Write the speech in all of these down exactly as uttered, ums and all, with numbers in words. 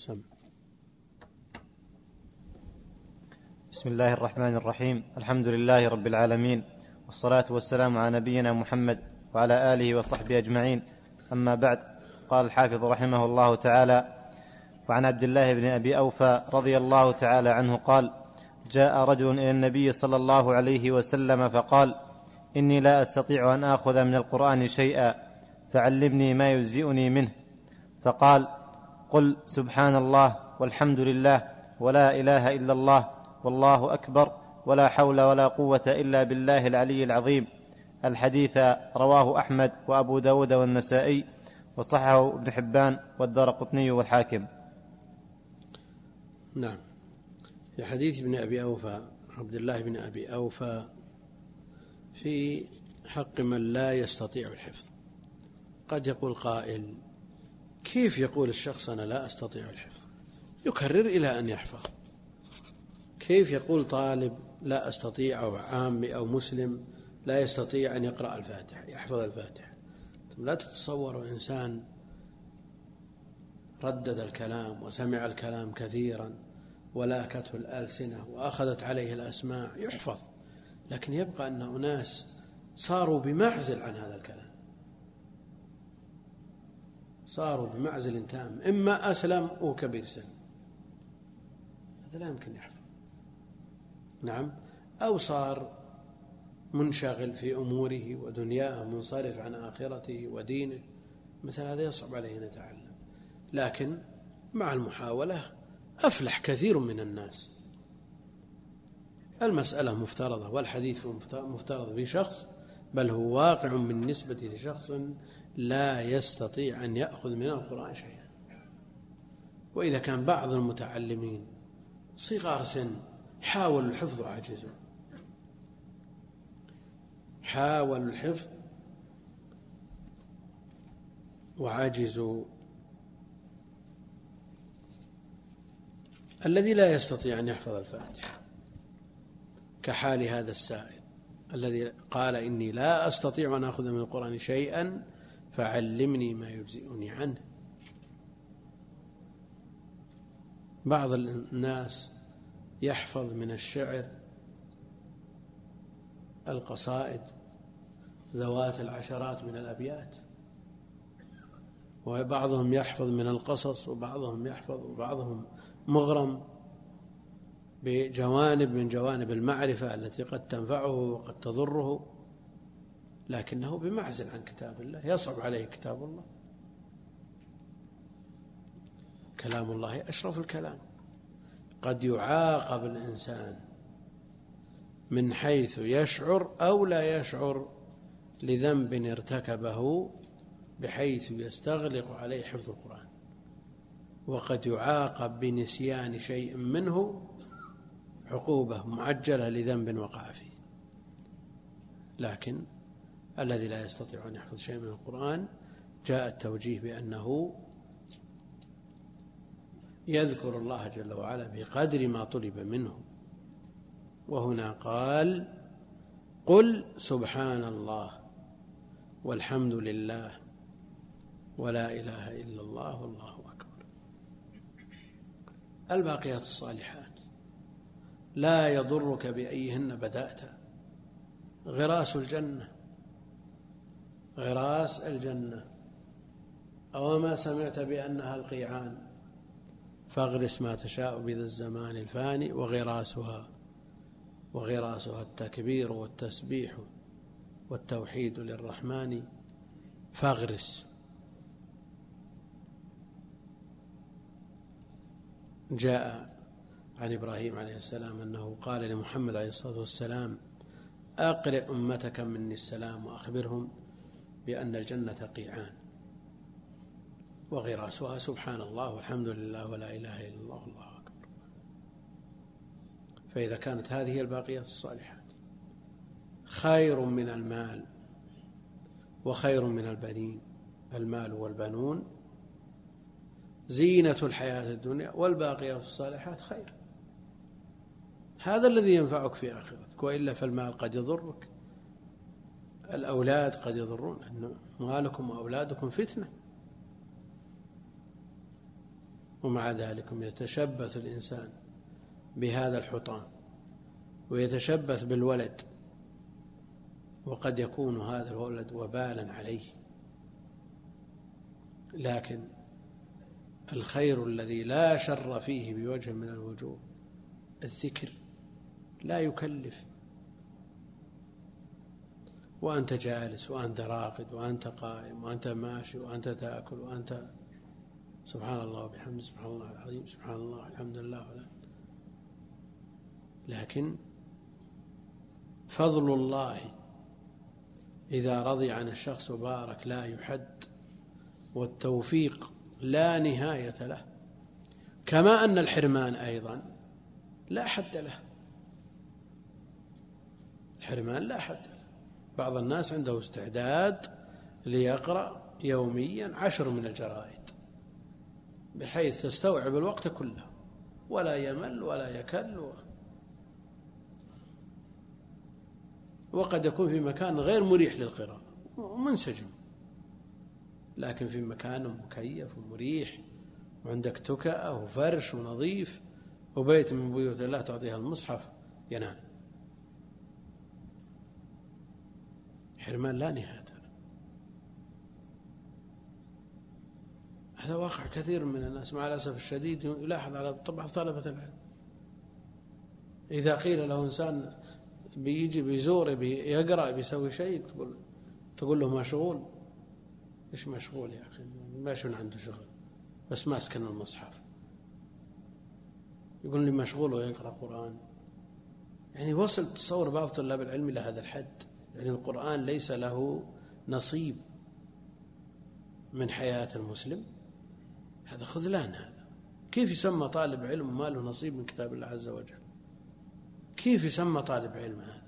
سم. بسم الله الرحمن الرحيم. الحمد لله رب العالمين، والصلاة والسلام على نبينا محمد وعلى آله وصحبه أجمعين. أما بعد، قال الحافظ رحمه الله تعالى: وعن عبد الله بن أبي أوفى رضي الله تعالى عنه قال: جاء رجل إلى النبي صلى الله عليه وسلم فقال: إني لا أستطيع أن آخذ من القرآن شيئا، فعلمني ما يجزئني منه. فقال: قل سبحان الله والحمد لله ولا إله إلا الله والله أكبر ولا حول ولا قوة إلا بالله العلي العظيم. الحديث رواه أحمد وأبو داود والنسائي، وصححه ابن حبان والدارقطني والحاكم. نعم. في حديث ابن أبي أوفى عبد الله بن أبي أوفى في حق من لا يستطيع الحفظ. قد يقول قائل: كيف يقول الشخص أنا لا أستطيع الحفظ؟ يكرر إلى أن يحفظ. كيف يقول طالب لا أستطيع، أو عامي أو مسلم لا يستطيع أن يقرأ الفاتحة يحفظ الفاتحة؟ لا تتصوروا إنسان ردد الكلام وسمع الكلام كثيرا ولاكته الألسنة وأخذت عليه الأسماع يحفظ، لكن يبقى أن أناس صاروا بمعزل عن هذا الكلام، صاروا بمعزل تام، إما أسلم أو كبير سن، هذا لا يمكن يحفظ. نعم. أو صار منشغل في أموره ودنياه منصرف عن آخرته ودينه، مثل هذا يصعب عليه أن يتعلم. لكن مع المحاولة أفلح كثير من الناس. المسألة مفترضة، والحديث مفترض في شخص، بل هو واقع بالنسبة لشخص لا يستطيع أن يأخذ من القرآن شيئا. وإذا كان بعض المتعلمين صغار سن حاولوا الحفظ وعجزوا، حاولوا الحفظ وعجزوا، الذي لا يستطيع أن يحفظ الفاتحة كحال هذا السائل الذي قال: إني لا أستطيع أن أخذ من القرآن شيئا فعلمني ما يجزئني عنه. بعض الناس يحفظ من الشعر القصائد ذوات العشرات من الأبيات، وبعضهم يحفظ من القصص، وبعضهم يحفظ وبعضهم مغرم بجوانب من جوانب المعرفة التي قد تنفعه وقد تضره، لكنه بمعزل عن كتاب الله، يصعب عليه كتاب الله. كلام الله أشرف الكلام. قد يعاقب الإنسان من حيث يشعر أو لا يشعر لذنب ارتكبه بحيث يستغلق عليه حفظ القرآن، وقد يعاقب بنسيان شيء منه عقوبة معجلة لذنب وقع فيه. لكن الذي لا يستطيع أن يحفظ شيء من القرآن جاء التوجيه بأنه يذكر الله جل وعلا بقدر ما طلب منه. وهنا قال: قل سبحان الله والحمد لله ولا إله إلا الله والله أكبر. الباقيات الصالحات لا يضرك بأيهن بدأت، غراس الجنة، غراس الجنة. أو ما سمعت بأنها القيعان، فاغرس ما تشاء بذا الزمان الفاني، وغراسها وغراسها التكبير والتسبيح والتوحيد للرحمن، فاغرس. جاء عن إبراهيم عليه السلام أنه قال لمحمد عليه الصلاة والسلام: أقرئ أمتك مني السلام وأخبرهم بأن الجنة قيعان، وغراسها سبحان الله والحمد لله ولا إله إلا الله والله أكبر. فإذا كانت هذه الباقيات الصالحات خير من المال وخير من البنين، المال والبنون زينة الحياة الدنيا، والباقيات الصالحات خير، هذا الذي ينفعك في آخرتك. وإلا فالمال قد يضرك، الأولاد قد يضرون، أموالكم وأولادكم فتنة. ومع ذلك يتشبث الإنسان بهذا الحطام ويتشبث بالولد، وقد يكون هذا الولد وبالا عليه. لكن الخير الذي لا شر فيه بوجه من الوجوه الذكر، لا يكلف، وأنت جالس وأنت راقد وأنت قائم وأنت ماشي وأنت تأكل وأنت سبحان الله وبحمده سبحان الله العظيم سبحان الله الحمد لله ولا. لكن فضل الله إذا رضي عن الشخص بارك لا يحد، والتوفيق لا نهاية له، كما أن الحرمان أيضا لا حد له. الحرمان لا حد له. بعض الناس عنده استعداد ليقرأ يوميا عشر من الجرائد بحيث تستوعب الوقت كله ولا يمل ولا يكل، وقد يكون في مكان غير مريح للقراءة ومنسجم، لكن في مكان مكيف ومريح وعندك تكأة وفرش ونظيف وبيت من بيوت الله تعطيها المصحف ينام. حرمان لا نهاية له. هذا واقع كثير من الناس مع الأسف الشديد يلاحظ على طبع طلبة العلم. إذا قيل له إنسان بيجي بيزور بيقرأ بيسوي شيء تقول تقول له مشغول. إيش مشغول يا أخي؟ ما شون عنده شغل بس ماسكن المصحف. يقول لي مشغول ويقرأ قرآن. يعني وصل تصور بعض طلاب العلم إلى هذا الحد، يعني القرآن ليس له نصيب من حياة المسلم. هذا خذلان. هذا كيف يسمى طالب علم وما له نصيب من كتاب الله عز وجل؟ كيف يسمى طالب علم هذا؟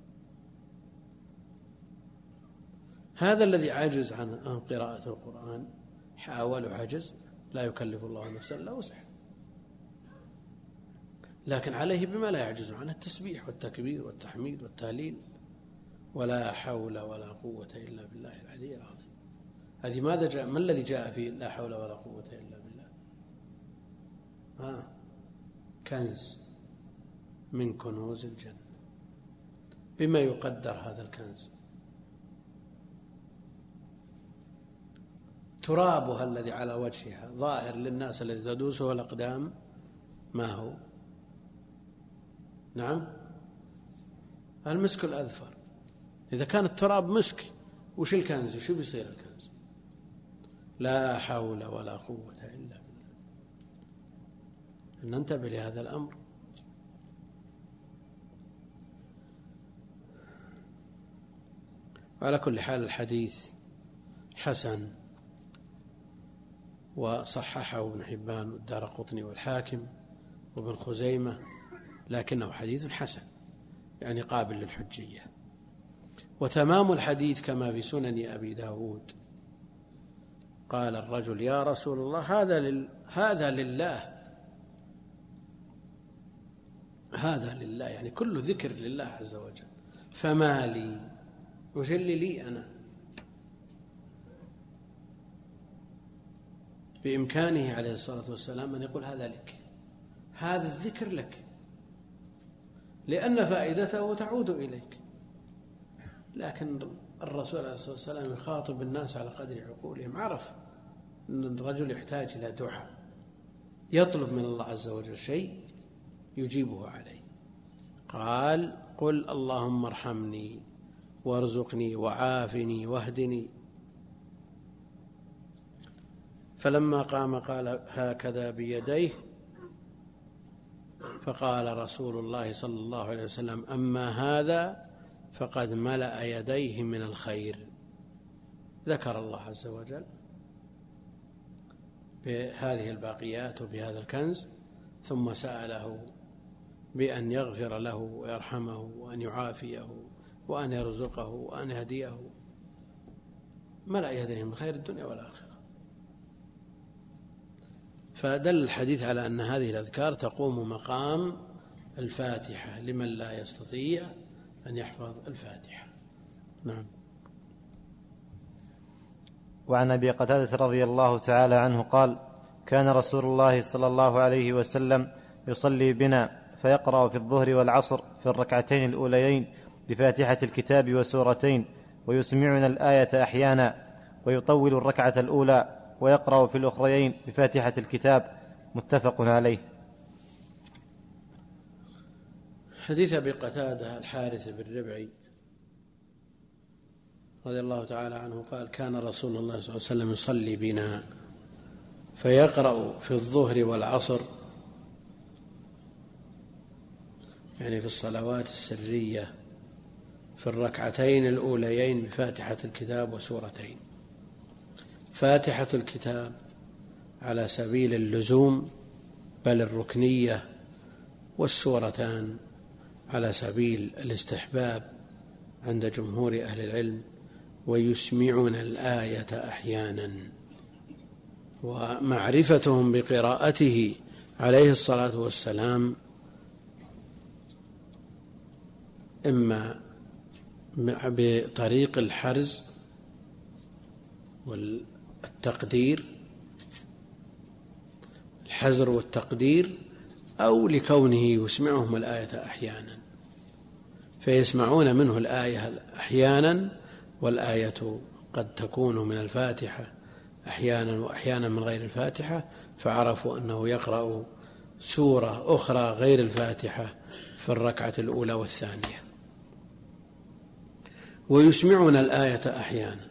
هذا الذي عاجز عن قراءة القرآن حاول وعجز، لا يكلف الله نفسا إلا وسعها، لكن عليه بما لا يعجز عنه التسبيح والتكبير والتحميد والتهليل، ولا حول ولا قوة إلا بالله العلي العظيم. هذه ماذا جاء؟ ما الذي جاء فيه لا حول ولا قوة إلا بالله؟ ها كنز من كنوز الجنة. بما يقدر هذا الكنز؟ ترابها الذي على وجهها ظاهر للناس الذي تدوسه الأقدام ما هو؟ نعم المسك الأذفر. إذا كان التراب مسك وش الكنز؟ شو بيصير الكنز؟ لا حول ولا قوة إلا بالله. ننتبه لهذا الأمر. على كل حال الحديث حسن، وصححه ابن حبان والدارقطني والحاكم وابن خزيمة، لكنه حديث حسن يعني قابل للحجية. وتمام الحديث كما في سنن أبي داود. قال الرجل يا رسول الله هذا, لل... هذا لله هذا لله يعني كل ذكر لله عز وجل، فما لي وش اللي لي أنا؟ بإمكانه عليه الصلاة والسلام أن يقول هذا لك، هذا الذكر لك، لأن فائدته تعود إليك. لكن الرسول عليه الصلاة والسلام يخاطب الناس على قدر عقولهم، عرف أن الرجل يحتاج إلى دعاء، يطلب من الله عز وجل شيء يجيبه عليه. قال قل اللهم ارحمني وارزقني وعافني واهدني. فلما قام قال هكذا بيديه، فقال رسول الله صلى الله عليه وسلم أما هذا فقد ملأ يديه من الخير. ذكر الله عز وجل بهذه الباقيات وبهذا الكنز، ثم سأله بأن يغفر له ويرحمه وأن يعافيه وأن يرزقه وأن يهديه. ملأ يديه من خير الدنيا والآخرة. فدل الحديث على أن هذه الأذكار تقوم مقام الفاتحة لمن لا يستطيع أن يحفظ الفاتحة. نعم. وعن أبي قتادة رضي الله تعالى عنه قال كان رسول الله صلى الله عليه وسلم يصلي بنا فيقرأ في الظهر والعصر في الركعتين الأوليين بفاتحة الكتاب وسورتين، ويسمعنا الآية أحيانا، ويطول الركعة الأولى ويقرأ في الأخريين بفاتحة الكتاب. متفق عليه. حديث أبي قتادة الحارث بن ربعي رضي الله تعالى عنه قال: كان رسول الله صلى الله عليه وسلم يصلي بنا فيقرأ في الظهر والعصر، يعني في الصلوات السرية، في الركعتين الأوليين بفاتحة الكتاب وسورتين. فاتحة الكتاب على سبيل اللزوم بل الركنية، والسورتان على سبيل الاستحباب عند جمهور أهل العلم. ويسمعون الآية أحيانا، ومعرفتهم بقراءته عليه الصلاة والسلام إما بطريق الحرز والتقدير، الحزر والتقدير، أو لكونه يسمعهم الآية أحيانا، فيسمعون منه الآية أحيانا، والآية قد تكون من الفاتحة أحيانا وأحيانا من غير الفاتحة، فعرفوا أنه يقرأ سورة أخرى غير الفاتحة في الركعة الأولى والثانية. ويسمعون الآية أحيانا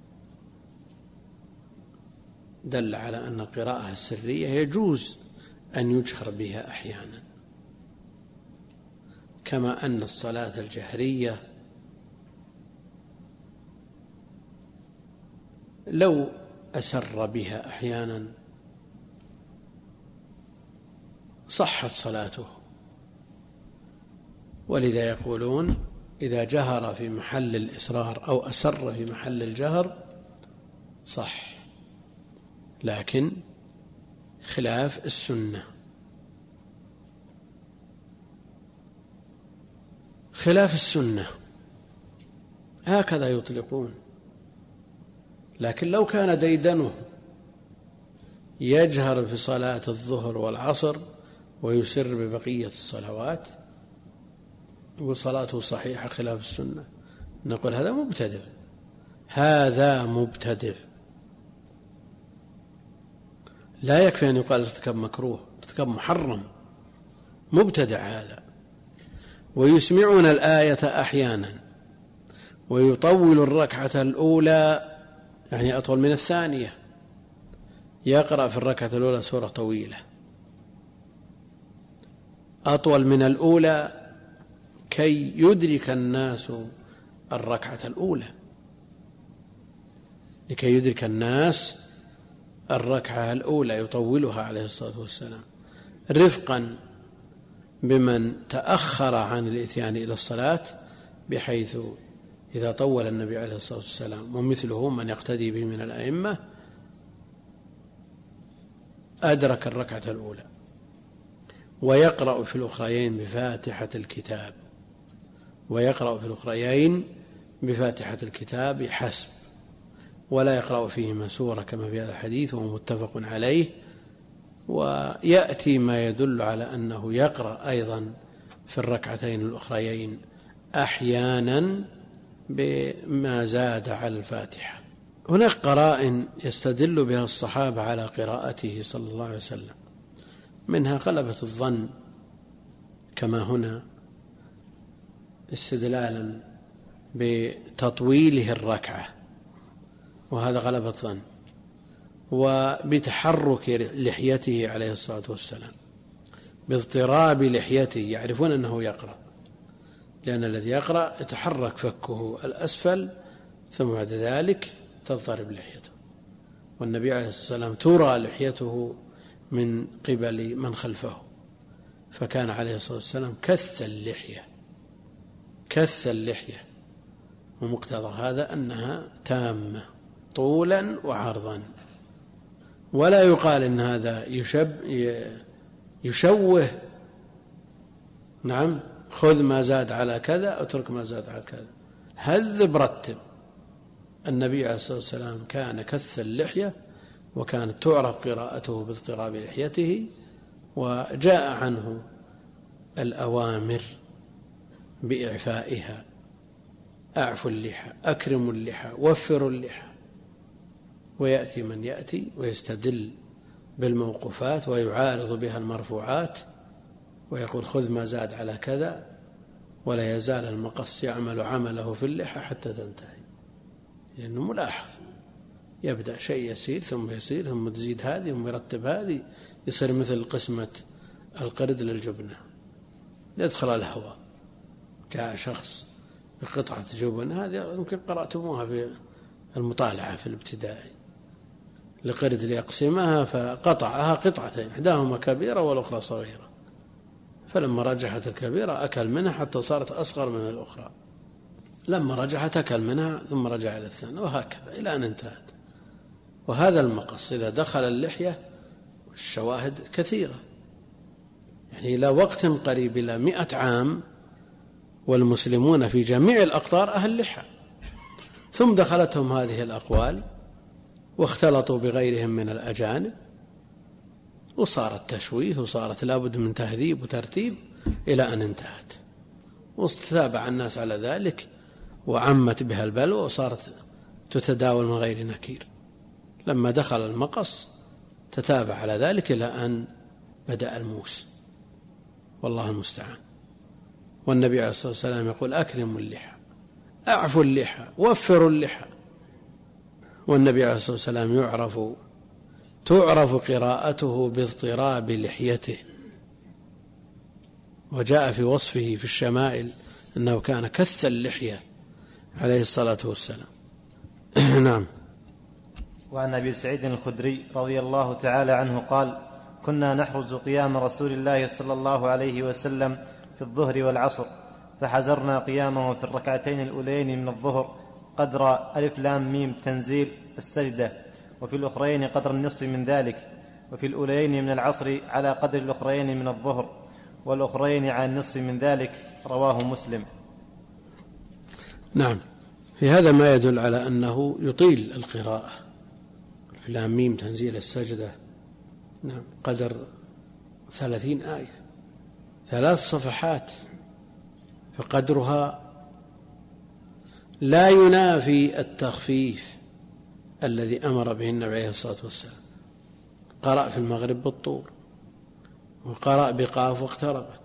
دل على أن القراءة السرية يجوز أن يجهر بها أحيانا، كما أن الصلاة الجهرية لو أسر بها أحيانا صحت صلاته. ولذا يقولون إذا جهر في محل الإسرار أو أسر في محل الجهر صح، لكن خلاف السنة. خلاف السنة هكذا يطلقون. لكن لو كان ديدنه يجهر في صلاة الظهر والعصر ويسر ببقية الصلوات وصلاته صحيحة خلاف السنة، نقول هذا مبتدع، هذا مبتدع. لا يكفي أن يقال ارتكب مكروه، ارتكب محرم، مبتدع هذا. ويسمعون الآية أحيانا ويطول الركعة الأولى، يعني أطول من الثانية، يقرأ في الركعة الأولى سورة طويلة أطول من الأولى كي يدرك الناس الركعة الأولى، لكي يدرك الناس الركعة الأولى يطولها عليه الصلاة والسلام، رفقا بمن تأخر عن الإتيان إلى الصلاة، بحيث إذا طول النبي عليه الصلاة والسلام ومثله من يقتدي به من الأئمة أدرك الركعة الأولى. ويقرأ في الأخريين بفاتحة الكتاب، ويقرأ في الأخريين بفاتحة الكتاب حسب، ولا يقرأ فيهما سورة كما في هذا الحديث وهو متفق عليه. ويأتي ما يدل على أنه يقرأ أيضا في الركعتين الأخريين أحيانا بما زاد على الفاتحة. هناك قرائن يستدل بها الصحابة على قراءته صلى الله عليه وسلم، منها غلبة الظن كما هنا، استدلالا بتطويله الركعة، وهذا غلبة ظن، وبتحرك لحيته عليه الصلاة والسلام، باضطراب لحيته، يعرفون أنه يقرأ، لأن الذي يقرأ يتحرك فكه الأسفل ثم بعد ذلك تضطرب لحيته، والنبي عليه الصلاة والسلام ترى لحيته من قبل من خلفه، فكان عليه الصلاة والسلام كث اللحية كث اللحية ومقتضى هذا أنها تامة طولا وعرضا. ولا يقال إن هذا يشب يشوه، نعم، خذ ما زاد على كذا اترك ما زاد على كذا، هذب رتب. النبي عليه الصلاة والسلام كان كث اللحية وكانت تعرف قراءته باضطراب لحيته، وجاء عنه الأوامر بإعفائها: أعفوا اللحى، أكرموا اللحى، وفروا اللحى. ويأتي من يأتي ويستدل بالموقوفات ويعارض بها المرفوعات ويقول خذ ما زاد على كذا، ولا يزال المقص يعمل عمله في اللحى حتى تنتهي، لأنه ملاحظ، يبدأ شيء يسير ثم يسير ثم تزيد هذه ثم يرتب هذه، يصير مثل قسمة القرد للجبنة، يدخل الهواء. جاء شخص بقطعة جبن، هذه يمكن قرأتموها في المطالعة في الابتدائي، لقرد ليقسمها فقطعها قطعتين، إحداهما كبيرة والأخرى صغيرة، فلما رجحت الكبيرة أكل منها حتى صارت أصغر من الأخرى، لما رجحت أكل منها ثم رجع إلى الثانية، وهكذا إلى أن انتهت. وهذا المقص إذا دخل اللحية الشواهد كثيرة، يعني إلى وقت قريب إلى مئة عام والمسلمون في جميع الأقطار أهل لحى، ثم دخلتهم هذه الأقوال واختلطوا بغيرهم من الأجانب، وصارت تشويه وصارت لابد من تهذيب وترتيب إلى أن انتهت، واستتابع الناس على ذلك وعمت بها البلوى وصارت تتداول من غير نكير. لما دخل المقص تتابع على ذلك إلى أن بدأ الموس، والله المستعان. والنبي عليه الصلاة والسلام يقول أكرموا اللحى، أعفوا اللحى، وفروا اللحى. والنبي عليه الصلاة والسلام يعرف تعرف قراءته باضطراب لحيته، وجاء في وصفه في الشمائل أنه كان كث اللحية عليه الصلاة والسلام. نعم. وعن أبي سعيد الخدري رضي الله تعالى عنه قال: كنا نحرز قيام رسول الله صلى الله عليه وسلم في الظهر والعصر، فحزرنا قيامه في الركعتين الأولين من الظهر قدر ألف لام ميم تنزيل السجدة، وفي الأخرين قدر النصف من ذلك، وفي الأولين من العصر على قدر الأخرين من الظهر، والأخرين على النصف من ذلك. رواه مسلم. نعم. في هذا ما يدل على أنه يطيل القراءة في لام ميم تنزيل السجدة، نعم، قدر ثلاثين آية، ثلاث صفحات، فقدرها لا ينافي التخفيف الذي أمر به النبي عليه الصلاة والسلام. قرأ في المغرب بالطور، وقرأ بقاف واقتربت،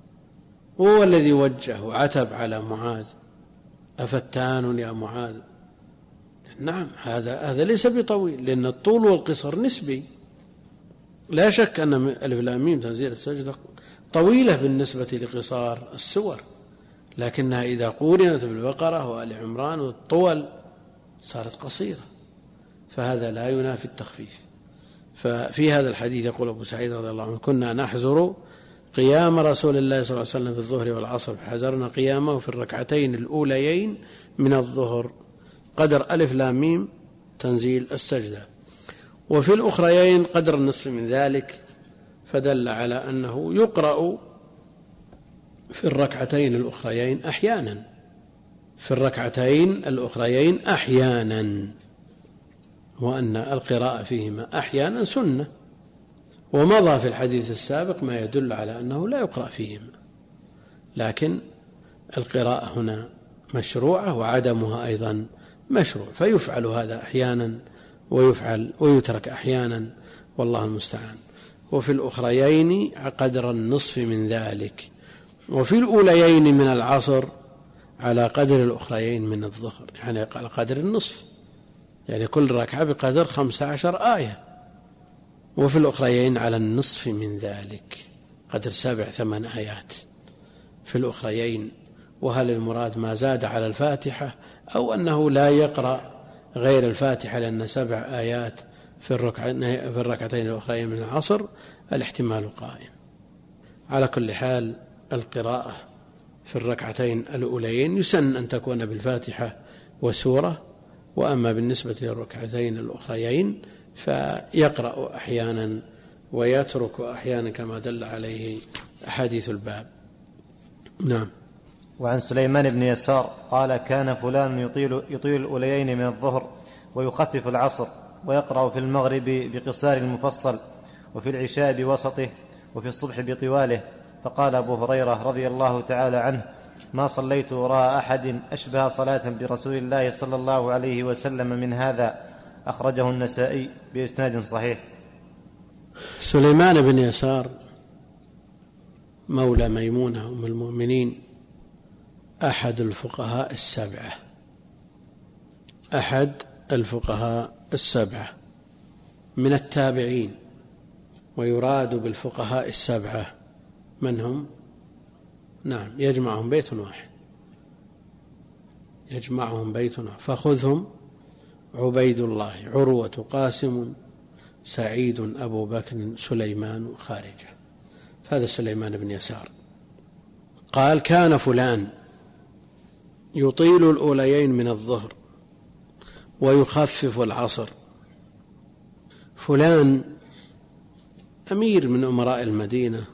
هو الذي وجه وعتب على معاذ: أفتان يا معاذ. نعم، هذا هذا ليس بطويل، لأن الطول والقصر نسبي. لا شك أن ألف لام ميم تنزيل السجدة طويلة بالنسبة لقصار السور، لكنها إذا قورنت بالبقرة وآل عمران والطول صارت قصيرة، فهذا لا ينافي التخفيف. ففي هذا الحديث يقول أبو سعيد رضي الله عنه: كنا نحزر قيام رسول الله صلى الله عليه وسلم في الظهر والعصر، فحزرنا قيامه في الركعتين الأوليين من الظهر قدر ألف لام ميم تنزيل السجدة، وفي الأخريين قدر النصف من ذلك، فدل على أنه يقرأ في الركعتين الأخريين أحيانا في الركعتين الأخريين أحيانا وأن القراءة فيهما أحيانا سنة. ومضى في الحديث السابق ما يدل على أنه لا يقرأ فيهما، لكن القراءة هنا مشروعة وعدمها أيضا مشروع، فيفعل هذا أحيانا ويفعل ويترك أحيانا، والله المستعان. وفي الأخريين قدر النصف من ذلك، وفي الأوليين من العصر على قدر الأخريين من الظهر، يعني على قدر النصف، يعني كل ركعة بقدر خمسة عشر آية، وفي الأخريين على النصف من ذلك قدر سبع ثمان آيات في الأخريين. وهل المراد ما زاد على الفاتحة أو أنه لا يقرأ غير الفاتحة لأن سبع آيات في الركعتين الأخرين من العصر؟ الاحتمال قائم. على كل حال القراءة في الركعتين الأوليين يسن أن تكون بالفاتحة وسورة، وأما بالنسبة للركعتين الأخريين فيقرأ أحيانا ويترك أحيانا كما دل عليه أحاديث الباب. نعم. وعن سليمان بن يسار قال: كان فلان يطيل, يطيل الأوليين من الظهر ويخفف العصر، ويقرأ في المغرب بقصار المفصل، وفي العشاء بوسطه، وفي الصبح بطواله. فقال أبو هريرة رضي الله تعالى عنه: ما صليت وراء أحد أشبه صلاة برسول الله صلى الله عليه وسلم من هذا. أخرجه النسائي بإسناد صحيح. سليمان بن يسار مولى ميمونة أم المؤمنين أحد الفقهاء السبعة أحد الفقهاء السبعة من التابعين. ويراد بالفقهاء السبعة من هم؟ نعم، يجمعهم بيت واحد يجمعهم بيت واحد فخذهم: عبيد الله، عروة، قاسم، سعيد، أبو بكر، سليمان، خارجة. هذا سليمان بن يسار. قال: كان فلان يطيل الأوليين من الظهر ويخفف العصر. فلان أمير من أمراء المدينة،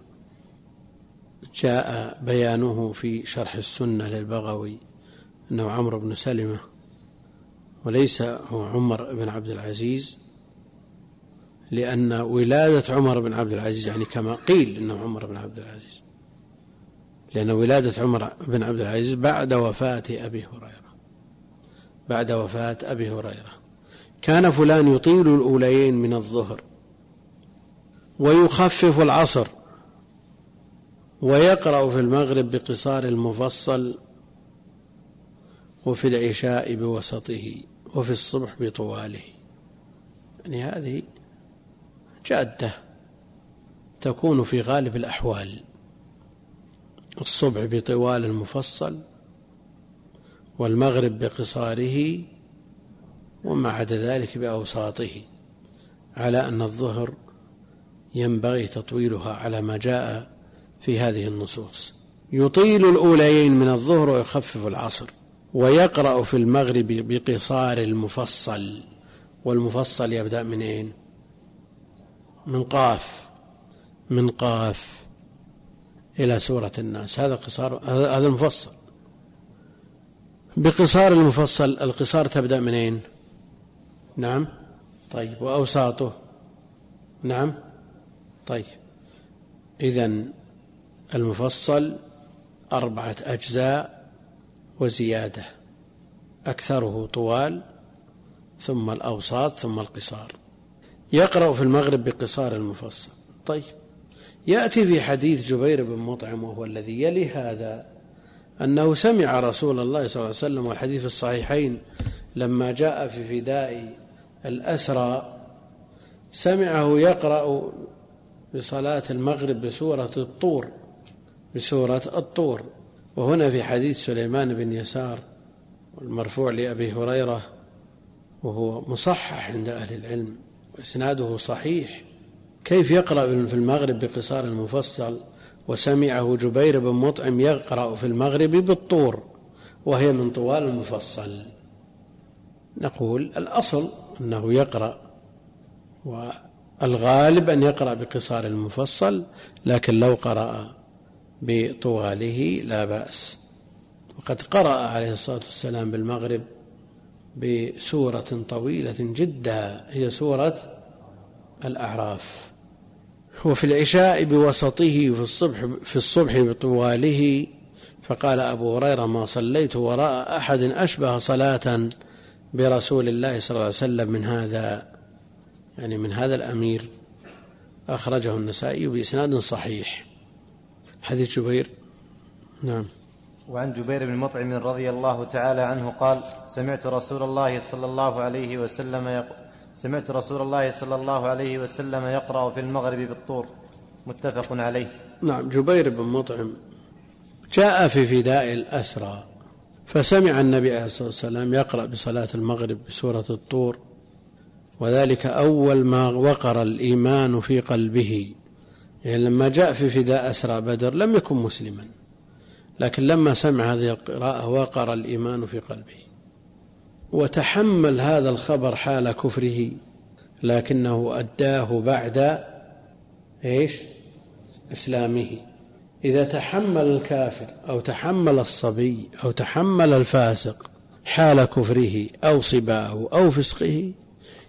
جاء بيانه في شرح السنة للبغوي أنه عمرو بن سلمة وليس هو عمر بن عبد العزيز، لأن ولادة عمر بن عبد العزيز يعني كما قيل أنه عمر بن عبد العزيز، لأن ولادة عمر بن عبد العزيز بعد وفاة أبي هريرة بعد وفاة أبي هريرة. كان فلان يطيل الأوليين من الظهر ويخفف العصر، ويقرأ في المغرب بقصار المفصل، وفي العشاء بوسطه، وفي الصبح بطواله. يعني هذه جادة تكون في غالب الأحوال: الصبح بطوال المفصل، والمغرب بقصاره، وما عدا ذلك بأوساطه، على أن الظهر ينبغي تطويلها على ما جاء في هذه النصوص. يطيل الأوليين من الظهر ويخفف العصر، ويقرأ في المغرب بقصار المفصل. والمفصل يبدأ من أين؟ من قاف من قاف إلى سورة الناس، هذا قصار، هذا المفصل. بقصار المفصل، القصار تبدأ من أين؟ نعم، طيب. وأوساطه؟ نعم، طيب. إذن المفصل أربعة أجزاء وزيادة، أكثره طوال، ثم الأوساط، ثم القصار. يقرأ في المغرب بقصار المفصل. طيب، يأتي في حديث جبير بن مطعم وهو الذي يلي هذا أنه سمع رسول الله صلى الله عليه وسلم، والحديث الصحيحين، لما جاء في فداء الأسرى سمعه يقرأ بصلاة المغرب بسورة الطور بسورة الطور. وهنا في حديث سليمان بن يسار المرفوع لأبي هريرة، وهو مصحح عند أهل العلم وإسناده صحيح، كيف يقرأ في المغرب بقصار المفصل وسمعه جبير بن مطعم يقرأ في المغرب بالطور وهي من طوال المفصل؟ نقول الأصل أنه يقرأ، والغالب أن يقرأ بقصار المفصل، لكن لو قرأ بطواله لا بأس. وقد قرأ عليه الصلاة والسلام بالمغرب بسورة طويلة جدا هي سورة الأعراف. وفي العشاء بوسطه، وفي الصبح, في الصبح بطواله. فقال أبو هريرة: ما صليت وراء أحد أشبه صلاة برسول الله صلى الله عليه وسلم من هذا، يعني من هذا الأمير. أخرجه النسائي بإسناد صحيح. حديث جبير. نعم. وعن جبير بن مطعم رضي الله تعالى عنه قال: سمعت رسول الله صلى الله عليه وسلم يقول سمعت رسول الله صلى الله عليه وسلم يقرأ في المغرب بالطور. متفق عليه. نعم. جبير بن مطعم جاء في فداء الأسرى، فسمع النبي عليه الصلاة والسلام يقرأ بصلاة المغرب بسورة الطور، وذلك أول ما وقر الإيمان في قلبه. يعني لما جاء في فداء أسرى بدر لم يكن مسلما، لكن لما سمع هذه القراءة وقر الإيمان في قلبه، وتحمل هذا الخبر حال كفره، لكنه أداه بعد إيش؟ إسلامه. إذا تحمل الكافر أو تحمل الصبي أو تحمل الفاسق حال كفره أو صباه أو فسقه،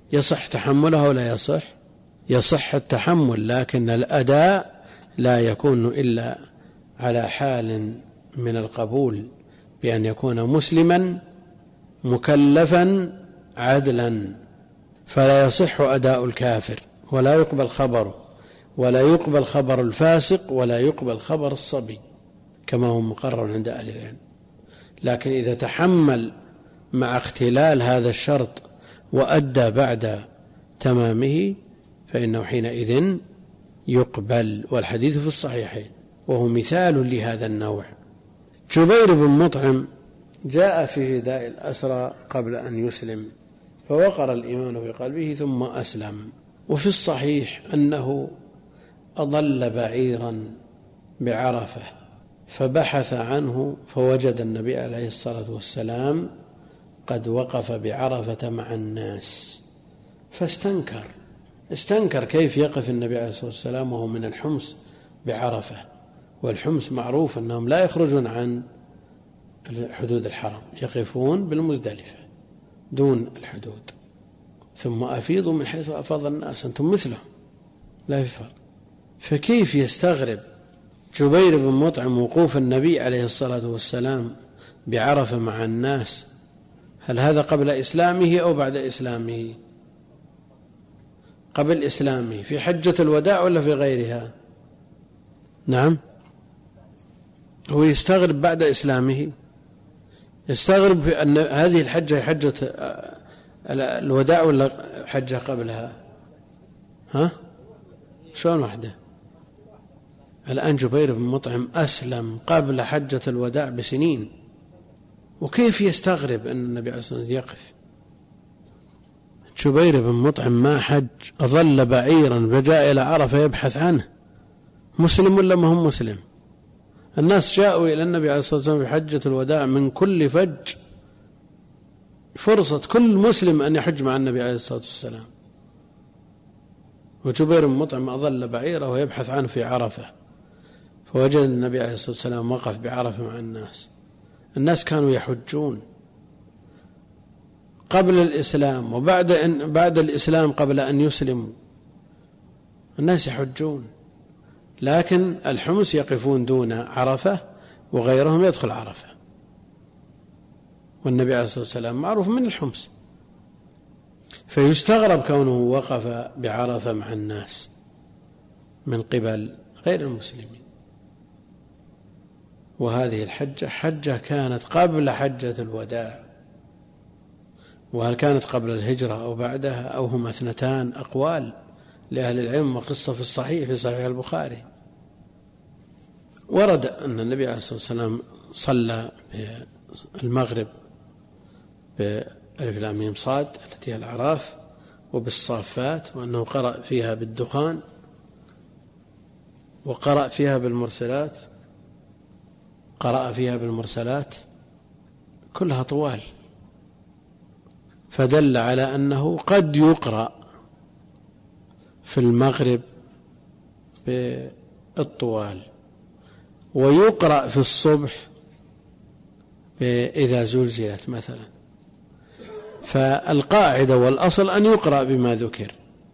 يصح تحمله ولا يصح؟ يصح التحمل، لكن الأداء لا يكون إلا على حال من القبول، بأن يكون مسلما مكلفا عدلا، فلا يصح أداء الكافر، ولا يقبل خبره، ولا يقبل خبر الفاسق، ولا يقبل خبر الصبي كما هو مقرر عند أهل العلم. لكن إذا تحمل مع اختلال هذا الشرط وأدى بعد تمامه فإنه حينئذ يقبل، والحديث في الصحيحين، وهو مثال لهذا النوع. جبير بن مطعم جاء في فداء الأسرى قبل أن يسلم، فوقر الإيمان في قلبه ثم أسلم. وفي الصحيح أنه أضل بعيرا بعرفة فبحث عنه فوجد النبي عليه الصلاة والسلام قد وقف بعرفة مع الناس، فاستنكر استنكر كيف يقف النبي عليه الصلاة والسلام وهو من الحمص بعرفة، والحمص معروف أنهم لا يخرجون عن حدود الحرم، يقفون بالمزدلفة دون الحدود، ثم أفيضوا من حيث أفاض الناس، أنتم مثلهم لا في فرق. فكيف يستغرب جبير بن مطعم وقوف النبي عليه الصلاة والسلام بعرفة مع الناس؟ هل هذا قبل إسلامه أو بعد إسلامه؟ قبل إسلامه، في حجة الوداع ولا في غيرها؟ نعم، هو يستغرب بعد إسلامه، يستغرب في أن هذه الحجة حجة الوداع ولا حجة قبلها؟ ها؟ شلون وحده؟ الآن جبير بن مطعم أسلم قبل حجة الوداع بسنين، وكيف يستغرب أن النبي عليه الصلاة والسلام يقف؟ جبير بن مطعم ما حج، أظل بعيرا فجاء إلى عرفة يبحث عنه، مسلم ولا ما هم مسلم؟ الناس جاءوا إلى النبي عليه الصلاة والسلام في حجة الوداع من كل فج، فرصة كل مسلم أن يحج مع النبي عليه الصلاة والسلام، وجبير بن مطعم أظل بعيره ويبحث عنه في عرفة، فوجد النبي عليه الصلاة والسلام وقف بعرفة مع الناس. الناس كانوا يحجون قبل الإسلام وبعد أن بعد الإسلام قبل أن يسلموا، الناس يحجون، لكن الحمص يقفون دون عرفة وغيرهم يدخل عرفة، والنبي عليه الصلاة والسلام معروف من الحمص، فيستغرب كونه وقف بعرفة مع الناس من قبل غير المسلمين. وهذه الحجة حجة كانت قبل حجة الوداع، وهل كانت قبل الهجرة أو بعدها أو هما اثنتان أقوال لأهل العلم، وقصة في الصحيح في صحيح البخاري. ورد أن النبي عليه الصلاة والسلام صلى المغرب بألف لام ميم صاد التي هي الأعراف وبالصافات، وأنه قرأ فيها بالدخان وقرأ فيها بالمرسلات، قرأ فيها بالمرسلات كلها طوال، فدل على أنه قد يقرأ في المغرب بالطوال، ويقرأ في الصبح إذا زلزلت مثلا، فالقاعدة والأصل أن يقرأ بما ذكر،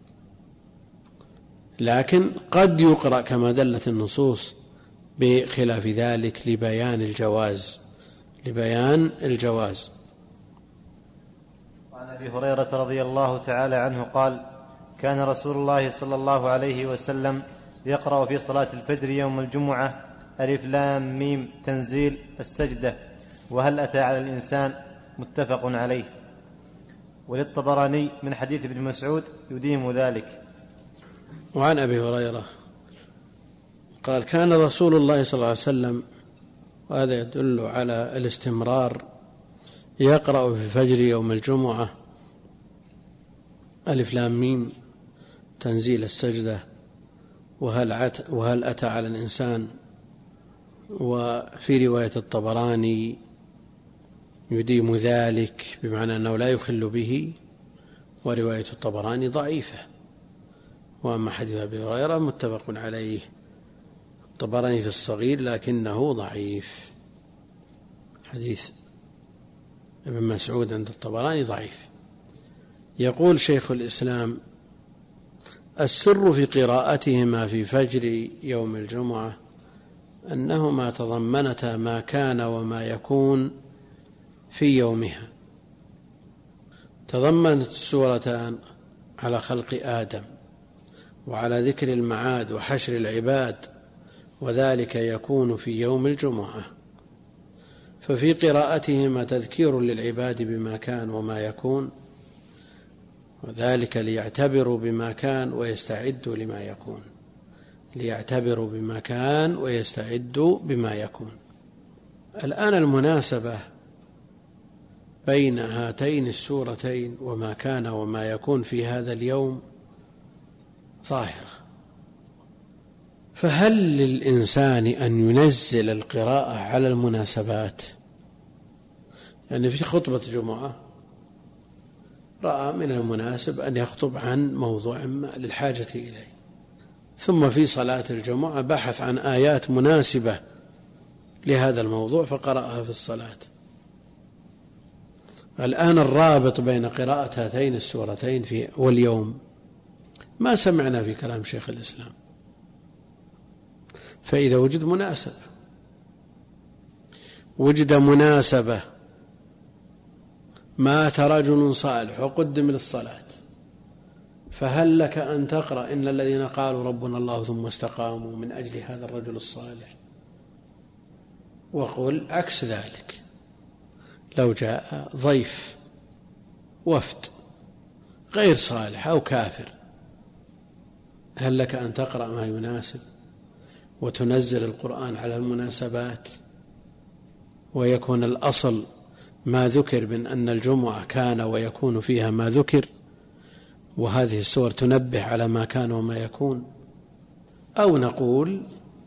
لكن قد يقرأ كما دلت النصوص بخلاف ذلك لبيان الجواز لبيان الجواز. وعن أبي هريرة رضي الله تعالى عنه قال: كان رسول الله صلى الله عليه وسلم يقرأ في صلاة الفجر يوم الجمعة ألف لام ميم تنزيل السجدة وهل أتى على الإنسان، متفق عليه. وللطبراني من حديث ابن مسعود يديم ذلك. وعن أبي هريرة قال: كان رسول الله صلى الله عليه وسلم، وهذا يدل على الاستمرار، يقرأ في الفجر يوم الجمعة ألف لام ميم تنزيل السجدة وهل, وهل أتى على الإنسان، وفي رواية الطبراني يديم ذلك بمعنى أنه لا يخل به، ورواية الطبراني ضعيفة. وأما حديث أبي هريرة متفق عليه، الطبراني في الصغير لكنه ضعيف، حديث ابن مسعود عند الطبراني ضعيف. يقول شيخ الإسلام: السر في قراءتهما في فجر يوم الجمعة أنهما تضمنتا ما كان وما يكون في يومها. تضمنت السورتان على خلق آدم وعلى ذكر المعاد وحشر العباد، وذلك يكون في يوم الجمعة، ففي قراءتهما تذكير للعباد بما كان وما يكون، وذلك ليعتبروا بما كان ويستعدوا لما يكون، ليعتبروا بما كان ويستعدوا بما يكون. الآن المناسبة بين هاتين السورتين وما كان وما يكون في هذا اليوم ظاهرة، فهل للإنسان أن ينزل القراءة على المناسبات؟ يعني في خطبة جمعة رأى من المناسب أن يخطب عن موضوع ما للحاجة إليه، ثم في صلاة الجمعة بحث عن آيات مناسبة لهذا الموضوع فقرأها في الصلاة. الآن الرابط بين قراءة هاتين السورتين في واليوم ما سمعنا في كلام شيخ الإسلام، فإذا وجد مناسبة وجد مناسبة مات رجل صالح وقدم للصلاة، فهل لك أن تقرأ إن الذين قالوا ربنا الله ثم استقاموا من أجل هذا الرجل الصالح؟ وقل عكس ذلك، لو جاء ضيف وفد غير صالح أو كافر، هل لك أن تقرأ ما يناسب وتنزل القرآن على المناسبات، ويكون الأصل ما ذكر من أن الجمعة كان ويكون فيها ما ذكر، وهذه السور تنبه على ما كان وما يكون؟ أو نقول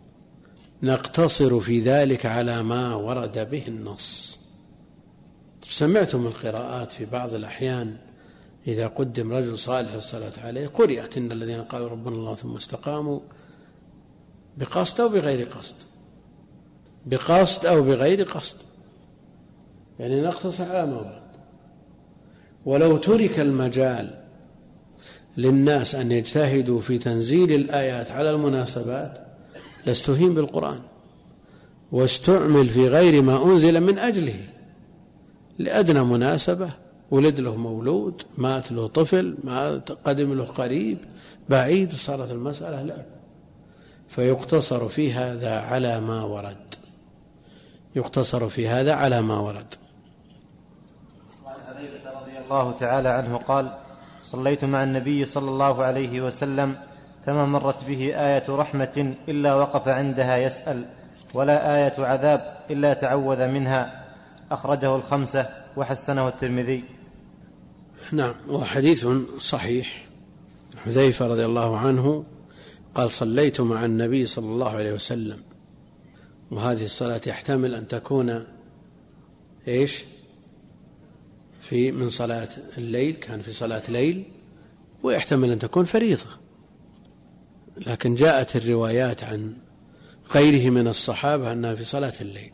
نقتصر في ذلك على ما ورد به النص. سمعتم القراءات في بعض الأحيان إذا قدم رجل صالح الصلاة عليه قرأت إن الذين قالوا ربنا الله ثم استقاموا بقصد أو بغير قصد، بقصد أو بغير قصد، يعني نقتصر على ما ورد. ولو ترك المجال للناس أن يجتهدوا في تنزيل الآيات على المناسبات لاستهين بالقرآن واستعمل في غير ما أنزل من أجله، لأدنى مناسبة، ولد له مولود، مات له طفل، ما قدم له قريب بعيد، صارت المسألة لا، فيقتصر في هذا على ما ورد، يقتصر في هذا على ما ورد. وعن أبي هريرة رضي الله تعالى عنه قال: صليت مع النبي صلى الله عليه وسلم فما مرت به آية رحمة إلا وقف عندها يسأل، ولا آية عذاب إلا تعوذ منها. أخرجه الخمسة وحسنه الترمذي. نعم، وحديث صحيح. حذيفة رضي الله عنه قال: صليت مع النبي صلى الله عليه وسلم، وهذه الصلاة يحتمل أن تكون إيش في من صلاة الليل، كان في صلاة ليل، ويحتمل أن تكون فريضة، لكن جاءت الروايات عن غيره من الصحابة أنها في صلاة الليل.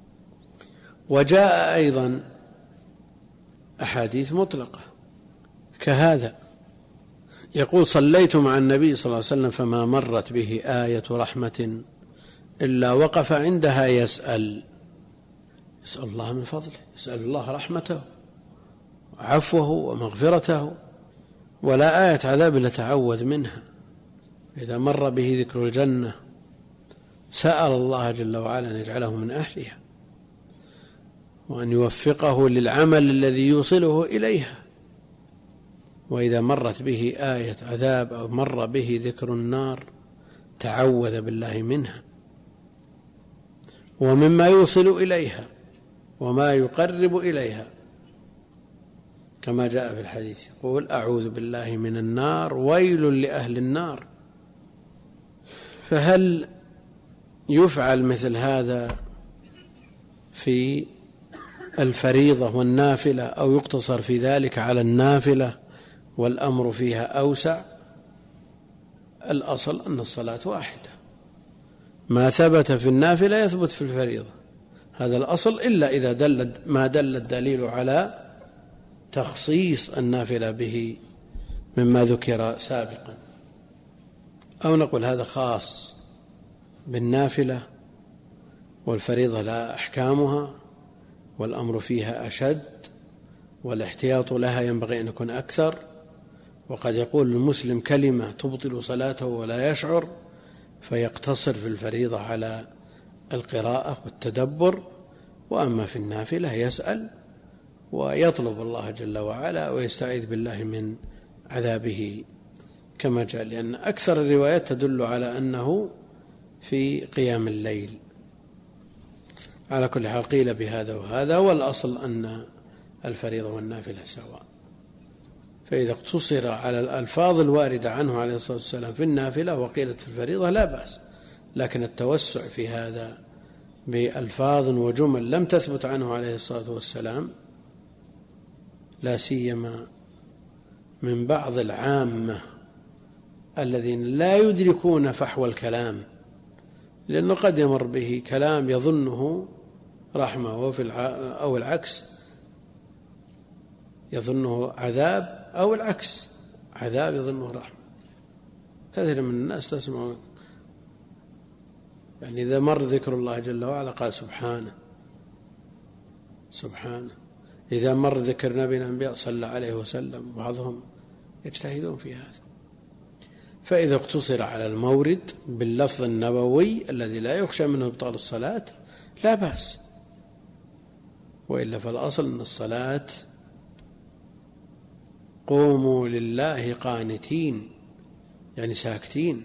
وجاء أيضا أحاديث مطلقة كهذا، يقول: صليت مع النبي صلى الله عليه وسلم فما مرت به آية رحمة إلا وقف عندها يسأل، يسأل الله من فضله، يسأل الله رحمته وعفوه ومغفرته، ولا آية عذاب إلا تعوذ منها. إذا مر به ذكر الجنة سأل الله جل وعلا أن يجعله من أهلها وأن يوفقه للعمل الذي يوصله إليها. وإذا مرت به آية عذاب أو مر به ذكر النار تعوذ بالله منها ومما يوصل إليها وما يقرب إليها، كما جاء في الحديث يقول: أعوذ بالله من النار، ويل لأهل النار. فهل يفعل مثل هذا في الفريضة والنافلة، أو يقتصر في ذلك على النافلة والأمر فيها أوسع؟ الأصل أن الصلاة واحدة، ما ثبت في النافلة يثبت في الفريضة، هذا الأصل، إلا إذا دل ما دل الدليل على تخصيص النافلة به مما ذكر سابقا، أو نقول هذا خاص بالنافلة والفريضة لا أحكامها والأمر فيها أشد والاحتياط لها ينبغي أن يكون أكثر، وقد يقول المسلم كلمة تبطل صلاته ولا يشعر، فيقتصر في الفريضة على القراءة والتدبر، وأما في النافلة يسأل ويطلب الله جل وعلا ويستعيذ بالله من عذابه كما جاء، لأن أكثر الروايات تدل على أنه في قيام الليل. على كل حال قيل بهذا وهذا، والأصل أن الفريضة والنافلة سواء. فإذا اقتصر على الألفاظ الواردة عنه عليه الصلاة والسلام في النافلة وقيلت في الفريضة لا بأس، لكن التوسع في هذا بألفاظ وجمل لم تثبت عنه عليه الصلاة والسلام، لا سيما من بعض العامة الذين لا يدركون فحوى الكلام، لأنه قد يمر به كلام يظنه رحمة وفي أو العكس، يظنه عذاب أو العكس، عذاب يظنه رحمة. كثير من الناس تسمعون يعني إذا مر ذكر الله جل وعلا قال سبحانه سبحانه، إذا مر ذكر نبينا الأنبياء صلى عليه وسلم، بعضهم يجتهدون في هذا. فإذا اقتصر على المورد باللفظ النبوي الذي لا يخشى منه إبطال الصلاة لا بأس، وإلا فالأصل أن الصلاة قوموا لله قانتين، يعني ساكتين.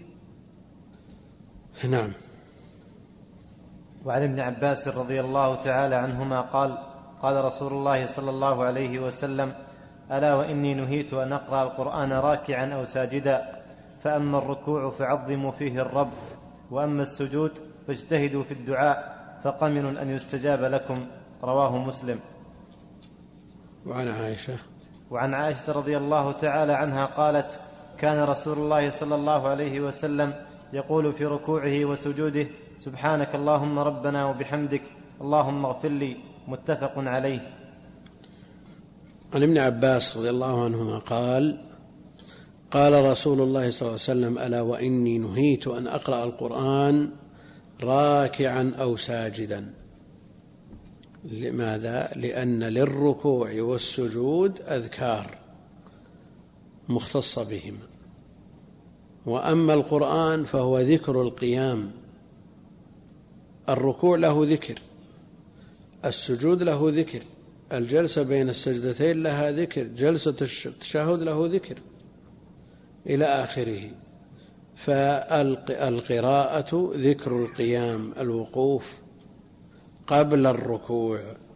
نعم. وعن ابن عباس رضي الله تعالى عنهما قال قال رسول الله صلى الله عليه وسلم: ألا وإني نهيت أن أقرأ القرآن راكعا أو ساجدا، فأما الركوع فعظموا فيه الرب، وأما السجود فاجتهدوا في الدعاء، فقمن أن يستجاب لكم. رواه مسلم. وعن عائشة وعن عائشة رضي الله تعالى عنها قالت: كان رسول الله صلى الله عليه وسلم يقول في ركوعه وسجوده: سبحانك اللهم ربنا وبحمدك اللهم اغفر لي. متفق عليه. عن ابن عباس رضي الله عنهما قال: قال رسول الله صلى الله عليه وسلم: ألا وإني نهيت أن أقرأ القرآن راكعا أو ساجدا. لماذا؟ لأن للركوع والسجود أذكار مختصة بهما، وأما القرآن فهو ذكر القيام. الركوع له ذكر، السجود له ذكر، الجلسة بين السجدتين لها ذكر، جلسة التشهد له ذكر، إلى آخره. فالقراءة ذكر القيام، الوقوف قبل الركوع.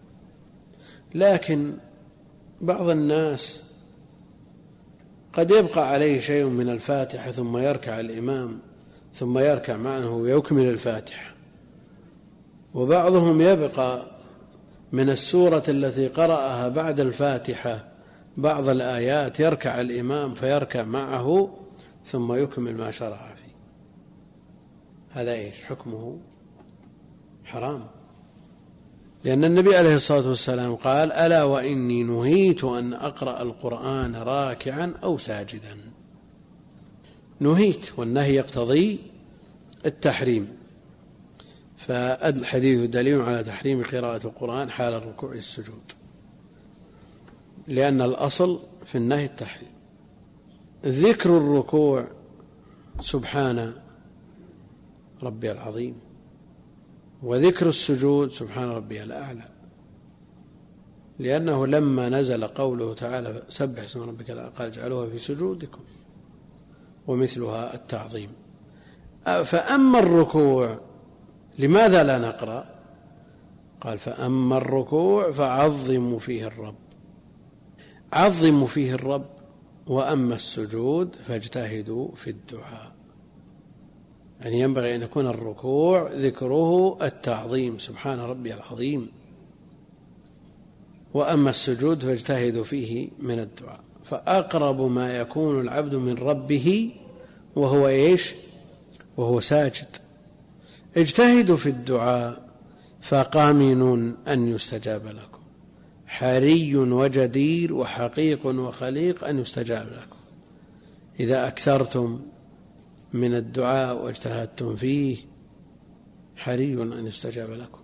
لكن بعض الناس قد يبقى عليه شيء من الفاتحة ثم يركع الإمام ثم يركع معه ويكمل الفاتحة، وبعضهم يبقى من السورة التي قرأها بعد الفاتحة بعض الآيات يركع الإمام فيركع معه ثم يكمل ما شرع فيه. هذا إيش حكمه؟ حرام، لأن النبي عليه الصلاة والسلام قال: ألا وإني نهيت أن أقرأ القرآن راكعا أو ساجدا. نهيت، والنهي يقتضي التحريم، فالحديث دليل على تحريم قراءة القرآن حال الركوع والسجود، لأن الأصل في النهي التحريم. ذكر الركوع سبحان ربي العظيم، وذكر السجود سبحان ربي الأعلى، لأنه لما نزل قوله تعالى: سبح اسم ربك الأعلى، قال: اجعلوها في سجودكم، ومثلها التعظيم. فأما الركوع لماذا لا نقرأ؟ قال: فأما الركوع فعظموا فيه الرب، عظموا فيه الرب. وأما السجود فاجتهدوا في الدعاء، يعني ينبغي أن يكون الركوع ذكره التعظيم سبحان ربي العظيم، وأما السجود فاجتهدوا فيه من الدعاء. فأقرب ما يكون العبد من ربه وهو إيش؟ وهو ساجد. اجتهدوا في الدعاء فقامن أن يستجاب لكم. حري وجدير وحقيق وخليق أن يستجاب لكم إذا أكثرتم من الدعاء واجتهدتم فيه، حري أن يستجاب لكم.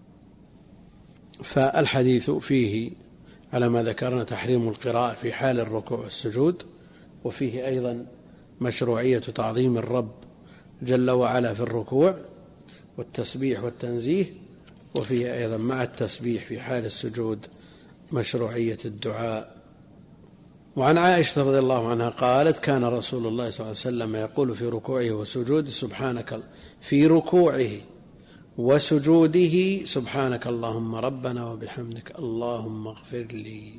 فالحديث فيه على ما ذكرنا تحريم القراءة في حال الركوع والسجود، وفيه أيضا مشروعية تعظيم الرب جل وعلا في الركوع والتسبيح والتنزيه، وفيه أيضا مع التسبيح في حال السجود مشروعية الدعاء. وعن عائشة رضي الله عنها قالت: كان رسول الله صلى الله عليه وسلم يقول في ركوعه وسجوده سبحانك في ركوعه وسجوده سبحانك اللهم ربنا وبحمدك اللهم اغفر لي.